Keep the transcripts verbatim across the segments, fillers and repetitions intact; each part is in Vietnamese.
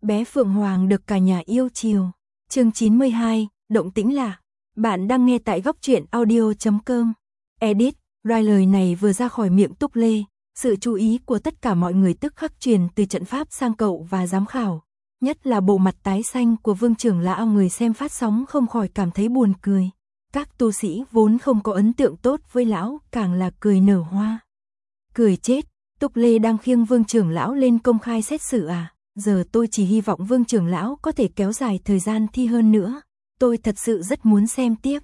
Bé Phượng Hoàng được cả nhà yêu chiều. Chương chín mươi hai, động tĩnh lạ. Bạn đang nghe tại góc truyện audio chấm com. Edit, Rai lời này vừa ra khỏi miệng Túc Lê, sự chú ý của tất cả mọi người tức khắc truyền từ trận pháp sang cậu và giám khảo. Nhất là bộ mặt tái xanh của Vương trưởng lão, người xem phát sóng không khỏi cảm thấy buồn cười. Các tu sĩ vốn không có ấn tượng tốt với lão, càng là cười nở hoa. Cười chết, Túc Lê đang khiêng Vương trưởng lão lên công khai xét xử à? Giờ tôi chỉ hy vọng Vương trưởng lão có thể kéo dài thời gian thi hơn nữa. Tôi thật sự rất muốn xem tiếp.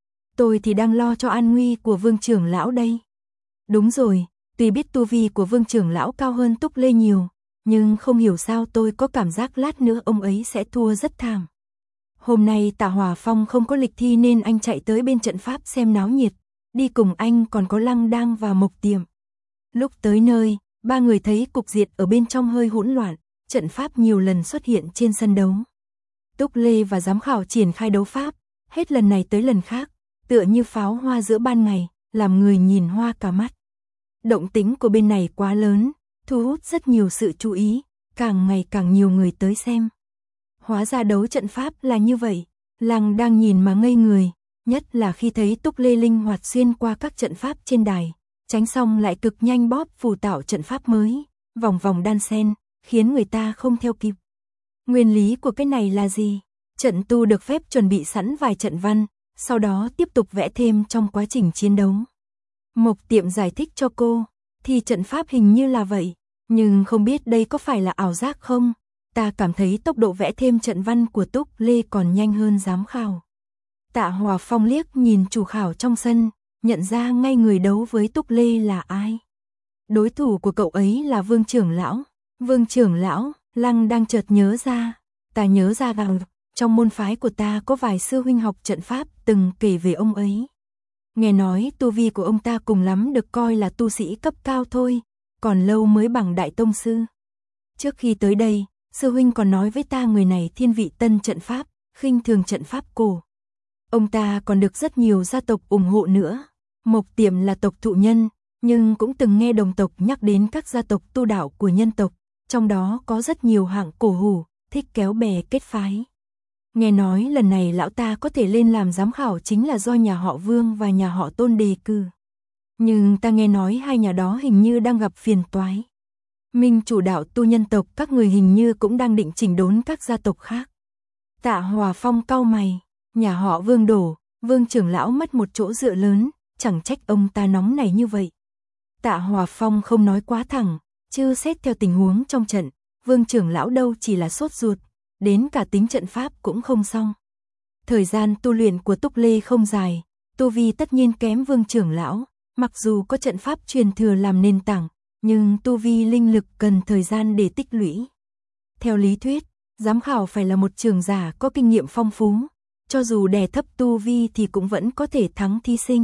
Tôi thì đang lo cho an nguy của Vương trưởng lão đây. Đúng rồi, tuy biết tu vi của Vương trưởng lão cao hơn Túc Lê nhiều, nhưng không hiểu sao tôi có cảm giác lát nữa ông ấy sẽ thua rất thảm. Hôm nay Tạ Hòa Phong không có lịch thi nên anh chạy tới bên trận pháp xem náo nhiệt. Đi cùng anh còn có Lăng Đang và Mộc Tiệm. Lúc tới nơi, ba người thấy cục diện ở bên trong hơi hỗn loạn, trận pháp nhiều lần xuất hiện trên sân đấu. Túc Lê và giám khảo triển khai đấu pháp, hết lần này tới lần khác, tựa như pháo hoa giữa ban ngày, làm người nhìn hoa cả mắt. Động tĩnh của bên này quá lớn, thu hút rất nhiều sự chú ý, càng ngày càng nhiều người tới xem. Hóa ra đấu trận pháp là như vậy, Lăng đang nhìn mà ngây người, nhất là khi thấy Túc Lê linh hoạt xuyên qua các trận pháp trên đài, tránh xong lại cực nhanh bóp phù tạo trận pháp mới, vòng vòng đan xen, khiến người ta không theo kịp. Nguyên lý của cái này là gì? Trận tu được phép chuẩn bị sẵn vài trận văn, sau đó tiếp tục vẽ thêm trong quá trình chiến đấu. Mộc Tiệm giải thích cho cô, thì trận pháp hình như là vậy, nhưng không biết đây có phải là ảo giác không? Ta cảm thấy tốc độ vẽ thêm trận văn của Túc Lê còn nhanh hơn giám khảo. Tạ Hòa Phong liếc nhìn chủ khảo trong sân, nhận ra ngay người đấu với Túc Lê là ai. Đối thủ của cậu ấy là Vương trưởng lão. Vương trưởng lão, Lăng đang chợt nhớ ra. Ta nhớ ra rằng, trong môn phái của ta có vài sư huynh học trận pháp từng kể về ông ấy. Nghe nói tu vi của ông ta cùng lắm được coi là tu sĩ cấp cao thôi, còn lâu mới bằng đại tông sư. Trước khi tới đây, sư huynh còn nói với ta người này thiên vị tân trận pháp, khinh thường trận pháp cổ. Ông ta còn được rất nhiều gia tộc ủng hộ nữa. Mộc Tiệm là tộc thụ nhân, nhưng cũng từng nghe đồng tộc nhắc đến các gia tộc tu đạo của nhân tộc, trong đó có rất nhiều hạng cổ hủ, thích kéo bè kết phái. Nghe nói lần này lão ta có thể lên làm giám khảo chính là do nhà họ Vương và nhà họ Tôn đề cử. Nhưng ta nghe nói hai nhà đó hình như đang gặp phiền toái. Minh chủ đạo tu nhân tộc các người hình như cũng đang định chỉnh đốn các gia tộc khác. Tạ Hòa Phong cau mày, nhà họ Vương đổ, Vương trưởng lão mất một chỗ dựa lớn, chẳng trách ông ta nóng này như vậy. Tạ Hòa Phong không nói quá thẳng, chứ xét theo tình huống trong trận, Vương trưởng lão đâu chỉ là sốt ruột, đến cả tính trận pháp cũng không xong. Thời gian tu luyện của Túc Lê không dài, tu vi tất nhiên kém Vương trưởng lão, mặc dù có trận pháp truyền thừa làm nền tảng, nhưng tu vi linh lực cần thời gian để tích lũy. Theo lý thuyết, giám khảo phải là một trưởng giả có kinh nghiệm phong phú, cho dù đè thấp tu vi thì cũng vẫn có thể thắng thí sinh.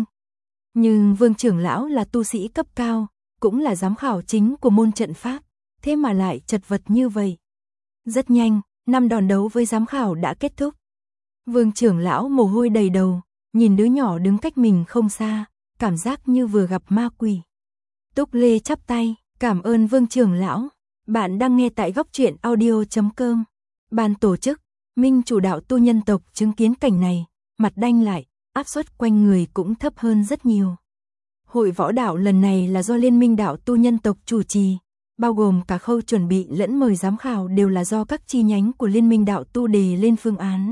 Nhưng Vương trưởng lão là tu sĩ cấp cao, cũng là giám khảo chính của môn trận pháp, thế mà lại chật vật như vậy. Rất nhanh, năm đòn đấu với giám khảo đã kết thúc. Vương trưởng lão mồ hôi đầy đầu, nhìn đứa nhỏ đứng cách mình không xa, cảm giác như vừa gặp ma quỷ. Túc Lê chắp tay, cảm ơn Vương trưởng lão. Bạn đang nghe tại góc truyện audio chấm com. Ban tổ chức, Minh chủ đạo tu nhân tộc chứng kiến cảnh này, mặt đanh lại, áp suất quanh người cũng thấp hơn rất nhiều. Hội võ đạo lần này là do Liên minh đạo tu nhân tộc chủ trì, bao gồm cả khâu chuẩn bị lẫn mời giám khảo đều là do các chi nhánh của Liên minh đạo tu đề lên phương án.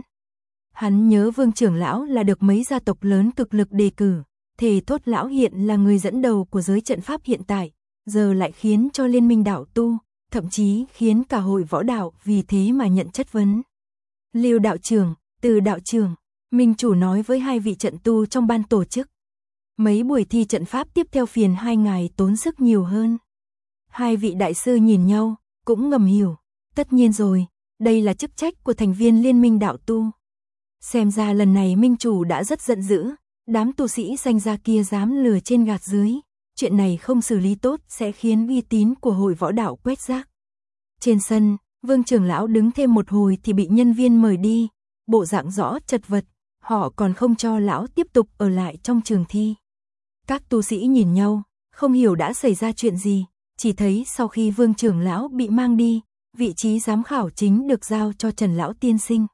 Hắn nhớ Vương trưởng lão là được mấy gia tộc lớn cực lực đề cử, thề thốt lão hiện là người dẫn đầu của giới trận pháp hiện tại, giờ lại khiến cho Liên minh đạo tu, thậm chí khiến cả hội võ đạo vì thế mà nhận chất vấn. Lưu đạo trưởng, Từ đạo trưởng, Minh chủ nói với hai vị trận tu trong ban tổ chức. Mấy buổi thi trận pháp tiếp theo phiền hai ngài tốn sức nhiều hơn. Hai vị đại sư nhìn nhau, cũng ngầm hiểu. Tất nhiên rồi, đây là chức trách của thành viên Liên minh đạo tu. Xem ra lần này Minh chủ đã rất giận dữ, đám tu sĩ danh gia kia dám lừa trên gạt dưới. Chuyện này không xử lý tốt sẽ khiến uy tín của hội võ đạo quét rác. Trên sân, Vương trưởng lão đứng thêm một hồi thì bị nhân viên mời đi, bộ dạng rõ chật vật, họ còn không cho lão tiếp tục ở lại trong trường thi. Các tu sĩ nhìn nhau, không hiểu đã xảy ra chuyện gì, chỉ thấy sau khi Vương trưởng lão bị mang đi, vị trí giám khảo chính được giao cho Trần lão tiên sinh.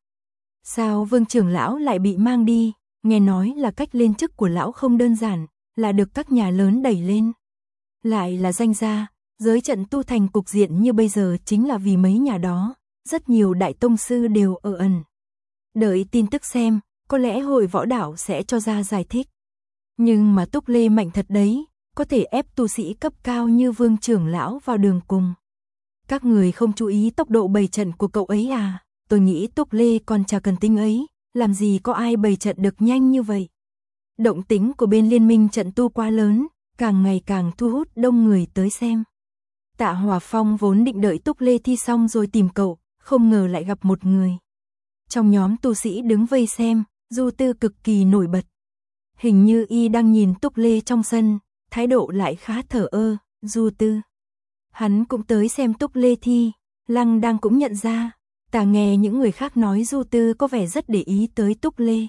Sao Vương trưởng lão lại bị mang đi? Nghe nói là cách lên chức của lão không đơn giản, là được các nhà lớn đẩy lên. Lại là danh gia, giới trận tu thành cục diện như bây giờ chính là vì mấy nhà đó, rất nhiều đại tông sư đều ở ẩn. Đợi tin tức xem, có lẽ hội võ đạo sẽ cho ra giải thích. Nhưng mà Túc Lê mạnh thật đấy, có thể ép tu sĩ cấp cao như Vương trưởng lão vào đường cùng. Các người không chú ý tốc độ bày trận của cậu ấy à? Tôi nghĩ Túc Lê còn chả cần tính ấy, làm gì có ai bày trận được nhanh như vậy. Động tĩnh của bên liên minh trận tu quá lớn, càng ngày càng thu hút đông người tới xem. Tạ Hòa Phong vốn định đợi Túc Lê thi xong rồi tìm cậu, không ngờ lại gặp một người. Trong nhóm tu sĩ đứng vây xem, Du Tư cực kỳ nổi bật. Hình như y đang nhìn Túc Lê trong sân, thái độ lại khá thờ ơ. Du Tư. Hắn cũng tới xem Túc Lê thi, Lăng đang cũng nhận ra. Ta nghe những người khác nói Du Tư có vẻ rất để ý tới Túc Lê.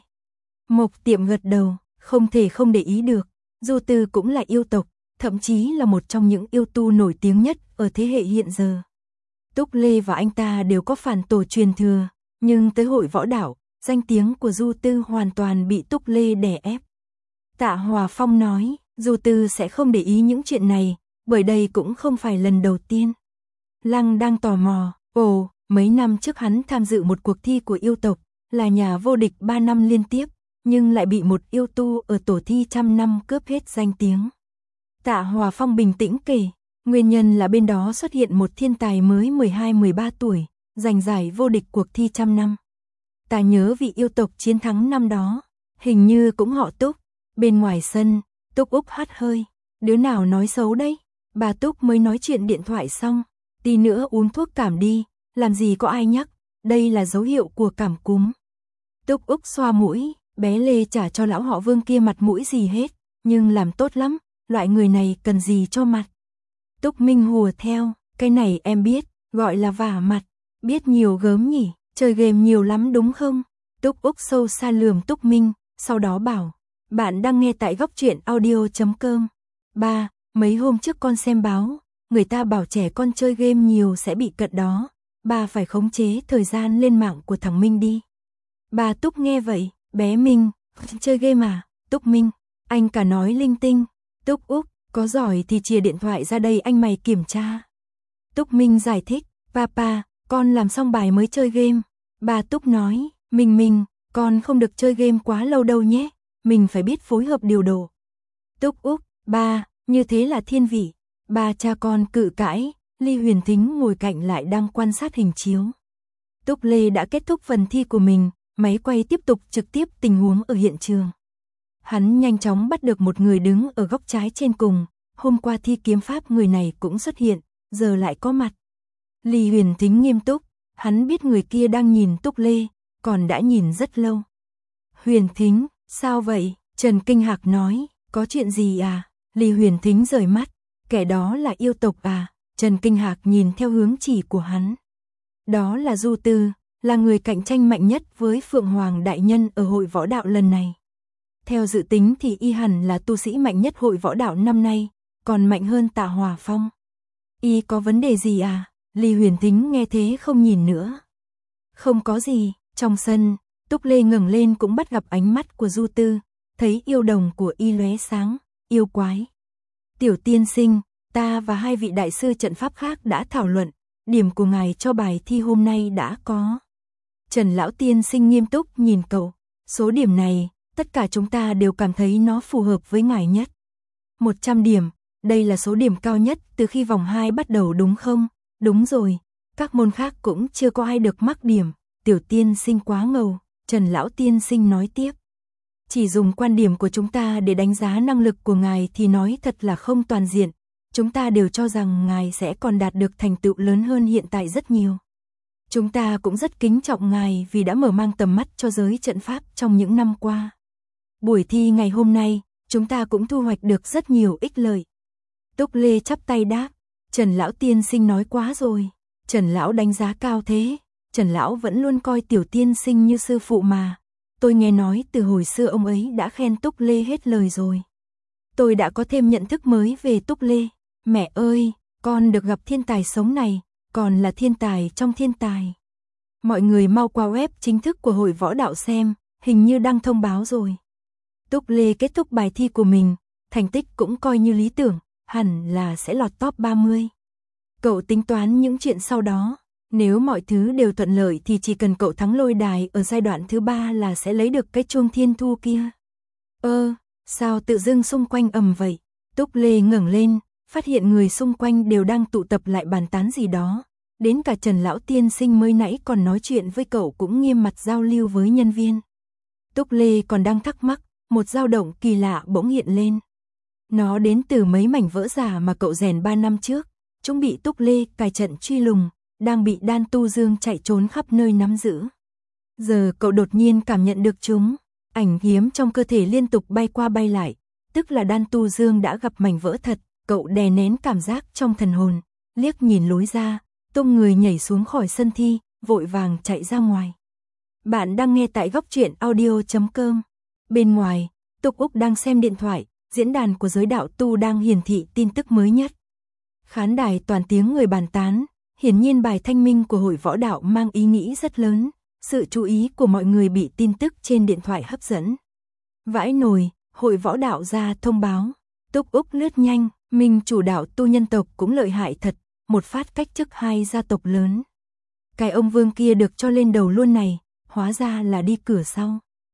Mộc Tiệm gật đầu, không thể không để ý được. Du Tư cũng là yêu tộc, thậm chí là một trong những yêu tu nổi tiếng nhất ở thế hệ hiện giờ. Túc Lê và anh ta đều có phản tổ truyền thừa, nhưng tới hội võ đạo, danh tiếng của Du Tư hoàn toàn bị Túc Lê đè ép. Tạ Hòa Phong nói, Du Tư sẽ không để ý những chuyện này, bởi đây cũng không phải lần đầu tiên. Lăng đang tò mò, ồ, mấy năm trước hắn tham dự một cuộc thi của yêu tộc, là nhà vô địch ba năm liên tiếp, nhưng lại bị một yêu tu ở tổ thi trăm năm cướp hết danh tiếng. Tạ Hòa Phong bình tĩnh kể, nguyên nhân là bên đó xuất hiện một thiên tài mới mười hai mười ba tuổi, giành giải vô địch cuộc thi trăm năm. Ta nhớ vị yêu tộc chiến thắng năm đó, hình như cũng họ Túc. Bên ngoài sân, Túc Úc hắt hơi, đứa nào nói xấu đấy? Bà Túc mới nói chuyện điện thoại xong, tí nữa uống thuốc cảm đi, làm gì có ai nhắc, đây là dấu hiệu của cảm cúm. Túc Úc xoa mũi, bé Lê chả cho lão họ Vương kia mặt mũi gì hết, nhưng làm tốt lắm, loại người này cần gì cho mặt. Túc Minh hùa theo, cái này em biết, gọi là vả mặt, biết nhiều gớm nhỉ, chơi game nhiều lắm đúng không? Túc Úc sâu xa lườm Túc Minh, sau đó bảo, bạn đang nghe tại góc truyện audio chấm com. Ba, mấy hôm trước con xem báo, người ta bảo trẻ con chơi game nhiều sẽ bị cận đó, ba phải khống chế thời gian lên mạng của thằng Minh đi. Bà Túc nghe vậy, bé Minh, chơi game à? Túc Minh, anh cả nói linh tinh. Túc Úc, có giỏi thì chìa điện thoại ra đây anh mày kiểm tra. Túc Minh giải thích, papa, con làm xong bài mới chơi game. Bà Túc nói, Minh Minh, con không được chơi game quá lâu đâu nhé, mình phải biết phối hợp điều độ. Túc Úc, ba, như thế là thiên vị. Ba cha con cự cãi, Ly Huyền Thính ngồi cạnh lại đang quan sát hình chiếu. Túc Lê đã kết thúc phần thi của mình, máy quay tiếp tục trực tiếp tình huống ở hiện trường. Hắn nhanh chóng bắt được một người đứng ở góc trái trên cùng, hôm qua thi kiếm pháp người này cũng xuất hiện, giờ lại có mặt. Ly Huyền Thính nghiêm túc, hắn biết người kia đang nhìn Túc Lê, còn đã nhìn rất lâu. Huyền Thính, sao vậy? Trần Kinh Hạc nói, có chuyện gì à? Ly Huyền Thính rời mắt, kẻ đó là yêu tộc à? Trần Kinh Hạc nhìn theo hướng chỉ của hắn. Đó là Du Tư, là người cạnh tranh mạnh nhất với Phượng Hoàng Đại Nhân ở hội võ đạo lần này. Theo dự tính thì y hẳn là tu sĩ mạnh nhất hội võ đạo năm nay, còn mạnh hơn Tạ Hòa Phong. Y có vấn đề gì à? Ly Huyền Thính nghe thế không nhìn nữa. Không có gì, trong sân, Túc Lê ngẩng lên cũng bắt gặp ánh mắt của Du Tư, thấy yêu đồng của y lóe sáng, yêu quái. Tiểu tiên sinh, ta và hai vị đại sư trận pháp khác đã thảo luận, điểm của ngài cho bài thi hôm nay đã có. Trần lão tiên sinh nghiêm túc nhìn cậu, số điểm này, tất cả chúng ta đều cảm thấy nó phù hợp với ngài nhất. một trăm điểm, đây là số điểm cao nhất từ khi vòng hai bắt đầu đúng không? Đúng rồi, các môn khác cũng chưa có ai được mắc điểm, tiểu tiên sinh quá ngầu, Trần lão tiên sinh nói tiếp. Chỉ dùng quan điểm của chúng ta để đánh giá năng lực của ngài thì nói thật là không toàn diện, chúng ta đều cho rằng ngài sẽ còn đạt được thành tựu lớn hơn hiện tại rất nhiều. Chúng ta cũng rất kính trọng ngài vì đã mở mang tầm mắt cho giới trận pháp trong những năm qua. Buổi thi ngày hôm nay, chúng ta cũng thu hoạch được rất nhiều ích lợi. Túc Lê chắp tay đáp, Trần lão tiên sinh nói quá rồi, Trần lão đánh giá cao thế, Trần lão vẫn luôn coi tiểu tiên sinh như sư phụ mà. Tôi nghe nói từ hồi xưa ông ấy đã khen Túc Lê hết lời rồi. Tôi đã có thêm nhận thức mới về Túc Lê. Mẹ ơi, con được gặp thiên tài sống này, còn là thiên tài trong thiên tài. Mọi người mau qua web chính thức của Hội Võ Đạo xem, hình như đăng thông báo rồi. Túc Lê kết thúc bài thi của mình, thành tích cũng coi như lý tưởng, hẳn là sẽ lọt top ba mươi. Cậu tính toán những chuyện sau đó, nếu mọi thứ đều thuận lợi thì chỉ cần cậu thắng lôi đài ở giai đoạn thứ ba là sẽ lấy được cái chuông thiên thu kia. Ơ, sao tự dưng xung quanh ầm vậy? Túc Lê ngẩng lên, phát hiện người xung quanh đều đang tụ tập lại bàn tán gì đó. Đến cả Trần Lão Tiên Sinh mới nãy còn nói chuyện với cậu cũng nghiêm mặt giao lưu với nhân viên. Túc Lê còn đang thắc mắc, một dao động kỳ lạ bỗng hiện lên. Nó đến từ mấy mảnh vỡ giả mà cậu rèn ba năm trước. Chúng bị Túc Lê cài trận truy lùng, đang bị Đan Tu Dương chạy trốn khắp nơi nắm giữ. Giờ cậu đột nhiên cảm nhận được chúng, ảnh hiếm trong cơ thể liên tục bay qua bay lại, tức là Đan Tu Dương đã gặp mảnh vỡ thật. Cậu đè nén cảm giác trong thần hồn, liếc nhìn lối ra, tung người nhảy xuống khỏi sân thi, vội vàng chạy ra ngoài. Bạn đang nghe tại góc truyện audio chấm com. Bên ngoài, Tục Úc đang xem điện thoại, diễn đàn của giới đạo tu đang hiển thị tin tức mới nhất. Khán đài toàn tiếng người bàn tán, hiển nhiên bài thanh minh của Hội Võ Đạo mang ý nghĩa rất lớn, sự chú ý của mọi người bị tin tức trên điện thoại hấp dẫn. Vãi nồi, Hội Võ Đạo ra thông báo, Tục Úc lướt nhanh, mình chủ đạo tu nhân tộc cũng lợi hại thật, một phát cách chức hai gia tộc lớn. Cái ông Vương kia được cho lên đầu luôn này, hóa ra là đi cửa sau.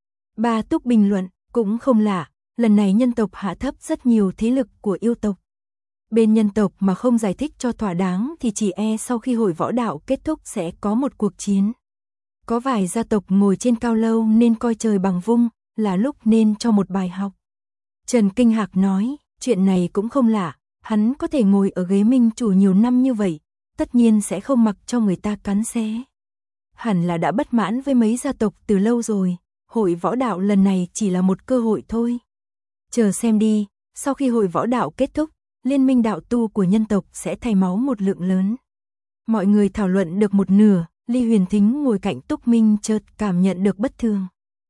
Bà Túc bình luận, cũng không lạ, lần này nhân tộc hạ thấp rất nhiều thế lực của yêu tộc. Bên nhân tộc mà không giải thích cho thỏa đáng thì chỉ e sau khi Hội Võ Đạo kết thúc sẽ có một cuộc chiến. Có vài gia tộc ngồi trên cao lâu nên coi trời bằng vung, là lúc nên cho một bài học. Trần Kinh Hạc nói, chuyện này cũng không lạ, hắn có thể ngồi ở ghế minh chủ nhiều năm như vậy, tất nhiên sẽ không mặc cho người ta cắn xé. Hẳn là đã bất mãn với mấy gia tộc từ lâu rồi, Hội Võ Đạo lần này chỉ là một cơ hội thôi. Chờ xem đi, sau khi Hội Võ Đạo kết thúc, liên minh đạo tu của nhân tộc sẽ thay máu một lượng lớn. Mọi người thảo luận được một nửa, Ly Huyền Thính ngồi cạnh Túc Minh chợt cảm nhận được bất thường.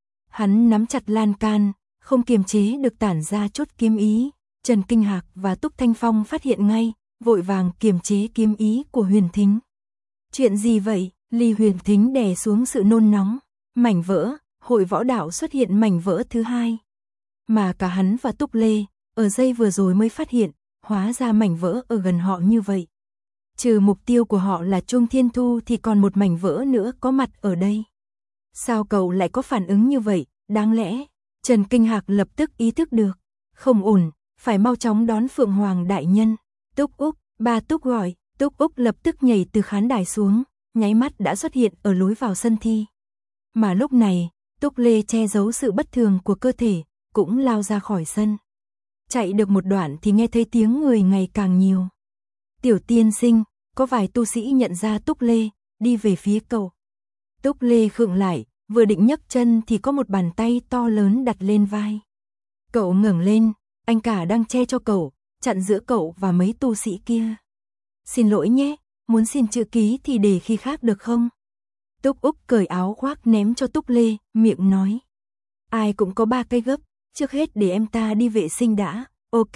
Hắn nắm chặt lan can, không kiềm chế được tản ra chút kiếm ý. Trần Kinh Hạc và Túc Thanh Phong phát hiện ngay, vội vàng kiềm chế kiếm ý của Huyền Thính. Chuyện gì vậy? Ly Huyền Thính đè xuống sự nôn nóng. Mảnh vỡ, Hội Võ Đạo xuất hiện mảnh vỡ thứ hai. Mà cả hắn và Túc Lê, ở giây vừa rồi mới phát hiện, hóa ra mảnh vỡ ở gần họ như vậy. Trừ mục tiêu của họ là Chuông Thiên Thu thì còn một mảnh vỡ nữa có mặt ở đây. Sao cậu lại có phản ứng như vậy? Đáng lẽ, Trần Kinh Hạc lập tức ý thức được. Không ổn, phải mau chóng đón Phượng Hoàng đại nhân. Túc Úc, bà Túc gọi, Túc Úc lập tức nhảy từ khán đài xuống, nháy mắt đã xuất hiện ở lối vào sân thi. Mà lúc này, Túc Lê che giấu sự bất thường của cơ thể, cũng lao ra khỏi sân. Chạy được một đoạn thì nghe thấy tiếng người ngày càng nhiều. Tiểu tiên sinh, có vài tu sĩ nhận ra Túc Lê, đi về phía cậu. Túc Lê khựng lại, vừa định nhấc chân thì có một bàn tay to lớn đặt lên vai. Cậu ngẩng lên, anh cả đang che cho cậu, chặn giữa cậu và mấy tu sĩ kia. Xin lỗi nhé, muốn xin chữ ký thì để khi khác được không? Túc Úc cởi áo khoác ném cho Túc Lê, miệng nói. Ai cũng có ba cái gấp, trước hết để em ta đi vệ sinh đã, ok.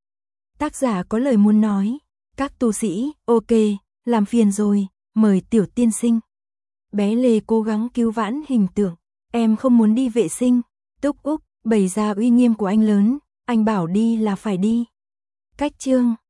Tác giả có lời muốn nói, các tu sĩ, ok, làm phiền rồi, mời tiểu tiên sinh. Bé Lê cố gắng cứu vãn hình tượng, em không muốn đi vệ sinh. Túc Úc bày ra uy nghiêm của anh lớn, anh bảo đi là phải đi. Cách chương